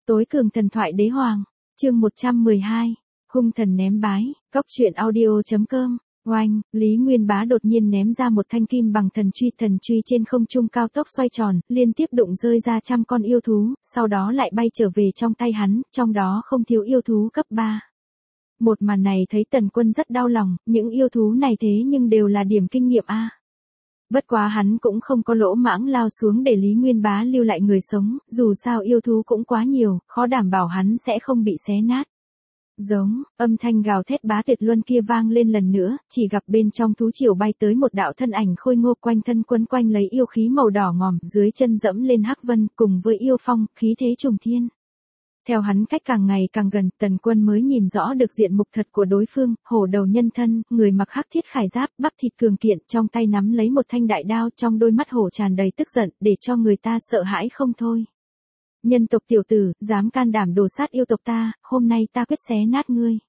Tối cường thần thoại đế hoàng, chương 112, hung thần ném bái, cóc truyện audio.com. Oanh, Lý Nguyên Bá đột nhiên ném ra một thanh kim bằng thần truy trên không trung cao tốc xoay tròn, liên tiếp đụng rơi ra trăm con yêu thú, sau đó lại bay trở về trong tay hắn, trong đó không thiếu yêu thú cấp 3. Một màn này thấy Tần Quân rất đau lòng, những yêu thú này thế nhưng đều là điểm kinh nghiệm A. Bất quá hắn cũng không có lỗ mãng lao xuống để Lý Nguyên Bá lưu lại người sống, dù sao yêu thú cũng quá nhiều, khó đảm bảo hắn sẽ không bị xé nát. Giống, âm thanh gào thét bá tuyệt luân kia vang lên lần nữa, chỉ gặp bên trong thú triều bay tới một đạo thân ảnh khôi ngô quanh thân quấn quanh lấy yêu khí màu đỏ ngòm, dưới chân dẫm lên hắc vân, cùng với yêu phong, khí thế trùng thiên. Theo hắn cách càng ngày càng gần, Tần Quân mới nhìn rõ được diện mục thật của đối phương, hổ đầu nhân thân, người mặc hắc thiết khải giáp, bắp thịt cường kiện, trong tay nắm lấy một thanh đại đao, trong đôi mắt hổ tràn đầy tức giận, để cho người ta sợ hãi không thôi. Nhân tộc tiểu tử, dám can đảm đồ sát yêu tộc ta, hôm nay ta quyết xé nát ngươi.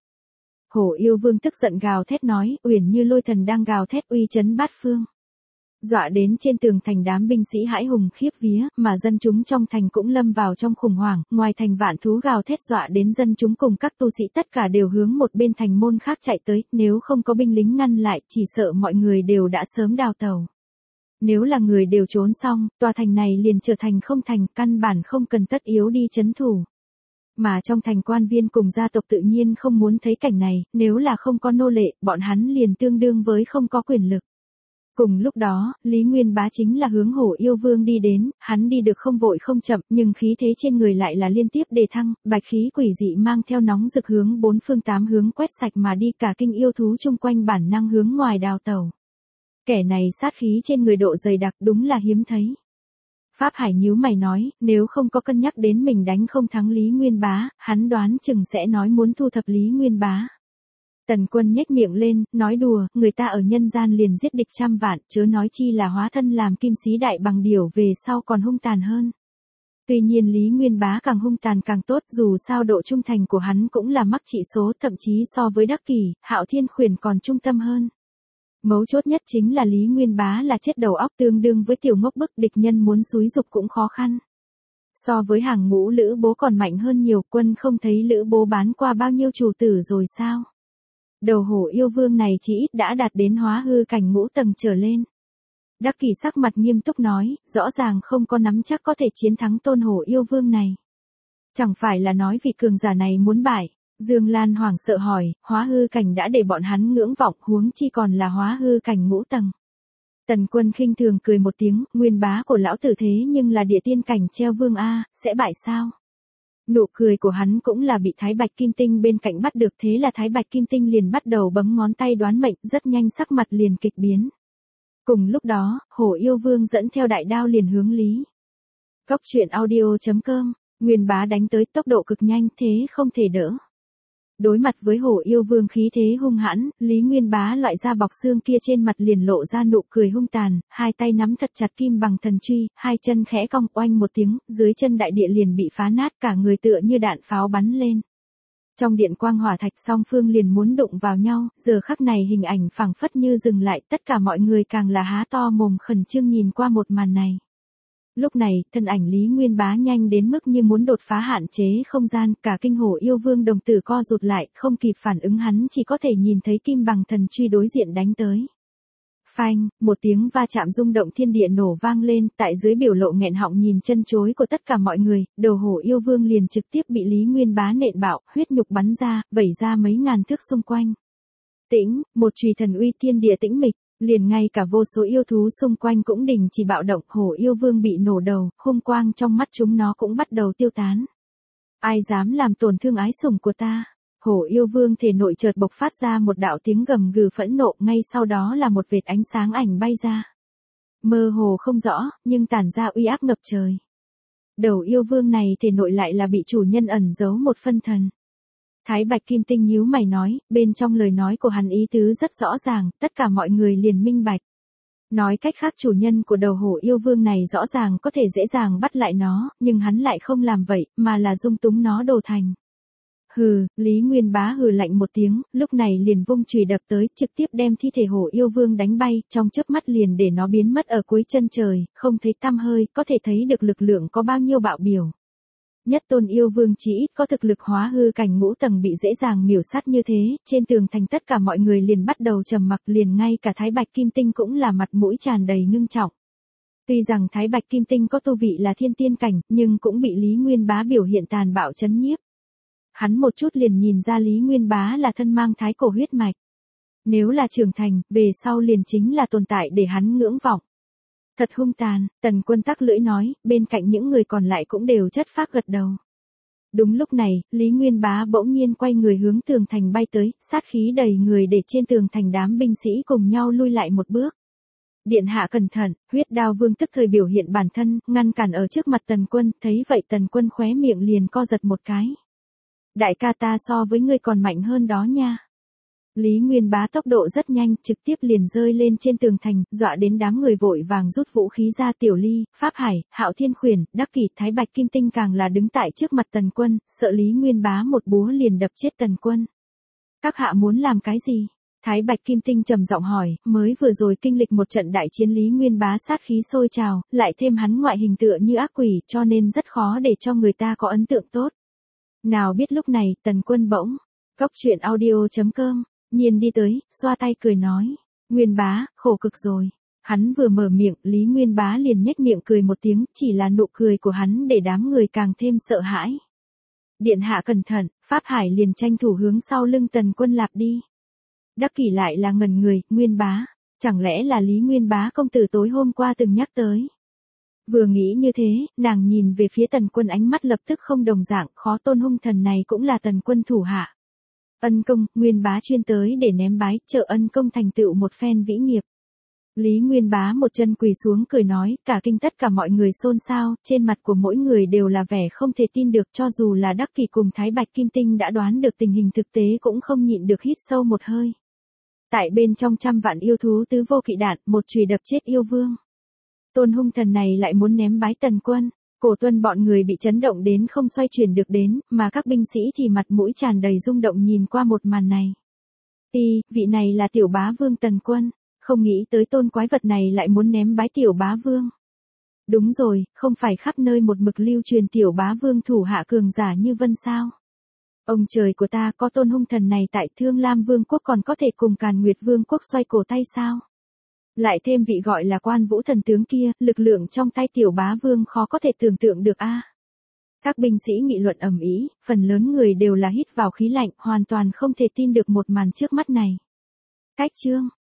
Hổ yêu vương tức giận gào thét nói, uyển như lôi thần đang gào thét uy chấn bát phương. Dọa đến trên tường thành đám binh sĩ hãi hùng khiếp vía, mà dân chúng trong thành cũng lâm vào trong khủng hoảng, ngoài thành vạn thú gào thét dọa đến dân chúng cùng các tu sĩ tất cả đều hướng một bên thành môn khác chạy tới, nếu không có binh lính ngăn lại, chỉ sợ mọi người đều đã sớm đào tẩu. Nếu là người đều trốn xong, tòa thành này liền trở thành không thành, căn bản không cần tất yếu đi trấn thủ. Mà trong thành quan viên cùng gia tộc tự nhiên không muốn thấy cảnh này, nếu là không có nô lệ, bọn hắn liền tương đương với không có quyền lực. Cùng lúc đó, Lý Nguyên Bá chính là hướng hổ yêu vương đi đến, hắn đi được không vội không chậm, nhưng khí thế trên người lại là liên tiếp đề thăng, bạch khí quỷ dị mang theo nóng rực hướng bốn phương tám hướng quét sạch mà đi, cả kinh yêu thú chung quanh bản năng hướng ngoài đào tẩu. Kẻ này sát khí trên người độ dày đặc đúng là hiếm thấy. Pháp Hải nhíu mày nói, nếu không có cân nhắc đến mình đánh không thắng Lý Nguyên Bá, hắn đoán chừng sẽ nói muốn thu thập Lý Nguyên Bá. Tần Quân nhếch miệng lên, nói đùa, người ta ở nhân gian liền giết địch trăm vạn, chớ nói chi là hóa thân làm kim sĩ đại bằng điểu về sau còn hung tàn hơn. Tuy nhiên Lý Nguyên Bá càng hung tàn càng tốt, dù sao độ trung thành của hắn cũng là mắc trị số, thậm chí so với Đắc Kỷ, Hạo Thiên Khuyển còn trung tâm hơn. Mấu chốt nhất chính là Lý Nguyên Bá là chết đầu óc, tương đương với tiểu ngốc bức, địch nhân muốn xúi dục cũng khó khăn. So với hàng ngũ Lữ Bố còn mạnh hơn nhiều, Quân không thấy Lữ Bố bán qua bao nhiêu chủ tử rồi sao? Đầu hổ yêu vương này chỉ ít đã đạt đến hóa hư cảnh ngũ tầng trở lên. Đắc Kỷ sắc mặt nghiêm túc nói, rõ ràng không có nắm chắc có thể chiến thắng tôn hổ yêu vương này. Chẳng phải là nói vị cường giả này muốn bại. Dương Lan hoảng sợ hỏi, hóa hư cảnh đã để bọn hắn ngưỡng vọng, huống chi còn là hóa hư cảnh ngũ tầng. Tần Quân khinh thường cười một tiếng, Nguyên Bá của lão tử thế nhưng là địa tiên cảnh treo vương A, sẽ bại sao? Nụ cười của hắn cũng là bị Thái Bạch Kim Tinh bên cạnh bắt được, thế là Thái Bạch Kim Tinh liền bắt đầu bấm ngón tay đoán mệnh, rất nhanh sắc mặt liền kịch biến. Cùng lúc đó, hổ yêu vương dẫn theo đại đao liền hướng Lý. Cóc truyện audio.com, Nguyên Bá đánh tới tốc độ cực nhanh, thế không thể đỡ. Đối mặt với hổ yêu vương khí thế hung hãn, Lý Nguyên Bá loại da bọc xương kia trên mặt liền lộ ra nụ cười hung tàn, hai tay nắm thật chặt kim bằng thần truy, hai chân khẽ cong, oanh một tiếng, dưới chân đại địa liền bị phá nát, cả người tựa như đạn pháo bắn lên. Trong điện quang hỏa thạch song phương liền muốn đụng vào nhau, giờ khắc này hình ảnh phảng phất như dừng lại, tất cả mọi người càng là há to mồm khẩn trương nhìn qua một màn này. Lúc này, thân ảnh Lý Nguyên Bá nhanh đến mức như muốn đột phá hạn chế không gian, cả kinh hổ yêu vương đồng tử co rụt lại, không kịp phản ứng hắn chỉ có thể nhìn thấy kim bằng thần truy đối diện đánh tới. Phanh, một tiếng va chạm rung động thiên địa nổ vang lên, tại dưới biểu lộ nghẹn họng nhìn chân chối của tất cả mọi người, đầu hổ yêu vương liền trực tiếp bị Lý Nguyên Bá nện bạo, huyết nhục bắn ra, vẩy ra mấy ngàn thước xung quanh. Tĩnh, một chùy thần uy thiên địa tĩnh mịch. Liền ngay cả vô số yêu thú xung quanh cũng đình chỉ bạo động, hổ yêu vương bị nổ đầu, hung quang trong mắt chúng nó cũng bắt đầu tiêu tán. Ai dám làm tổn thương ái sủng của ta? Hổ yêu vương thể nội chợt bộc phát ra một đạo tiếng gầm gừ phẫn nộ, ngay sau đó là một vệt ánh sáng ảnh bay ra. Mơ hồ không rõ, nhưng tản ra uy áp ngập trời. Đầu yêu vương này thể nội lại là bị chủ nhân ẩn giấu một phân thần. Thái Bạch Kim Tinh nhíu mày nói, bên trong lời nói của hắn ý tứ rất rõ ràng, tất cả mọi người liền minh bạch. Nói cách khác chủ nhân của đầu hổ yêu vương này rõ ràng có thể dễ dàng bắt lại nó, nhưng hắn lại không làm vậy, mà là dung túng nó đồ thành. Hừ, Lý Nguyên Bá hừ lạnh một tiếng, lúc này liền vung chùy đập tới, trực tiếp đem thi thể hổ yêu vương đánh bay, trong chớp mắt liền để nó biến mất ở cuối chân trời, không thấy tăm hơi, có thể thấy được lực lượng có bao nhiêu bạo biểu. Nhất tôn yêu vương chỉ ít có thực lực hóa hư cảnh ngũ tầng bị dễ dàng miểu sát như thế, trên tường thành tất cả mọi người liền bắt đầu trầm mặc, liền ngay cả Thái Bạch Kim Tinh cũng là mặt mũi tràn đầy ngưng trọng. Tuy rằng Thái Bạch Kim Tinh có tu vị là thiên tiên cảnh, nhưng cũng bị Lý Nguyên Bá biểu hiện tàn bạo chấn nhiếp. Hắn một chút liền nhìn ra Lý Nguyên Bá là thân mang thái cổ huyết mạch. Nếu là trưởng thành, về sau liền chính là tồn tại để hắn ngưỡng vọng. Thật hung tàn, Tần Quân tắc lưỡi nói, bên cạnh những người còn lại cũng đều chất phác gật đầu. Đúng lúc này, Lý Nguyên Bá bỗng nhiên quay người hướng tường thành bay tới, sát khí đầy người để trên tường thành đám binh sĩ cùng nhau lui lại một bước. Điện hạ cẩn thận, huyết đao vương tức thời biểu hiện bản thân, ngăn cản ở trước mặt Tần Quân, thấy vậy Tần Quân khóe miệng liền co giật một cái. Đại ca ta so với ngươi còn mạnh hơn đó nha. Lý Nguyên Bá tốc độ rất nhanh, trực tiếp liền rơi lên trên tường thành, dọa đến đám người vội vàng rút vũ khí ra. Tiểu Ly, Pháp Hải, Hạo Thiên Khuyển, Đắc Kỷ, Thái Bạch Kim Tinh càng là đứng tại trước mặt Tần Quân, sợ Lý Nguyên Bá một búa liền đập chết Tần Quân. Các hạ muốn làm cái gì? Thái Bạch Kim Tinh trầm giọng hỏi, mới vừa rồi kinh lịch một trận đại chiến Lý Nguyên Bá sát khí sôi trào, lại thêm hắn ngoại hình tựa như ác quỷ cho nên rất khó để cho người ta có ấn tượng tốt. Nào biết lúc này, Tần Quân bỗng, Cóc Truyện Audio.com, nhiên đi tới, xoa tay cười nói, Nguyên Bá, khổ cực rồi. Hắn vừa mở miệng, Lý Nguyên Bá liền nhếch miệng cười một tiếng, chỉ là nụ cười của hắn để đám người càng thêm sợ hãi. Điện hạ cẩn thận, Pháp Hải liền tranh thủ hướng sau lưng Tần Quân lạp đi. Đắc Kỷ lại là ngẩn người, Nguyên Bá, chẳng lẽ là Lý Nguyên Bá công tử tối hôm qua từng nhắc tới. Vừa nghĩ như thế, nàng nhìn về phía Tần Quân ánh mắt lập tức không đồng dạng, khó tôn hung thần này cũng là Tần Quân thủ hạ. Ân công, Nguyên Bá chuyên tới để ném bái, trợ ân công thành tựu một phen vĩ nghiệp. Lý Nguyên Bá một chân quỳ xuống cười nói, cả kinh tất cả mọi người xôn xao, trên mặt của mỗi người đều là vẻ không thể tin được, cho dù là Đắc Kỷ cùng Thái Bạch Kim Tinh đã đoán được tình hình thực tế cũng không nhịn được hít sâu một hơi. Tại bên trong trăm vạn yêu thú tứ vô kỵ đạn, một chùy đập chết yêu vương. Tôn hung thần này lại muốn ném bái Tần Quân, Cổ Tuân bọn người bị chấn động đến không xoay chuyển được đến, mà các binh sĩ thì mặt mũi tràn đầy rung động nhìn qua một màn này. Vị này là tiểu bá vương Tần Quân, không nghĩ tới tôn quái vật này lại muốn ném bái tiểu bá vương. Đúng rồi, không phải khắp nơi một mực lưu truyền tiểu bá vương thủ hạ cường giả như vân sao? Ông trời của ta, có tôn hung thần này tại Thương Lam Vương quốc còn có thể cùng Càn Nguyệt Vương quốc xoay cổ tay sao? Lại thêm vị gọi là Quan Vũ thần tướng kia, lực lượng trong tay tiểu bá vương khó có thể tưởng tượng được a. Các binh sĩ nghị luận ầm ĩ, phần lớn người đều là hít vào khí lạnh, hoàn toàn không thể tin được một màn trước mắt này. Cách chương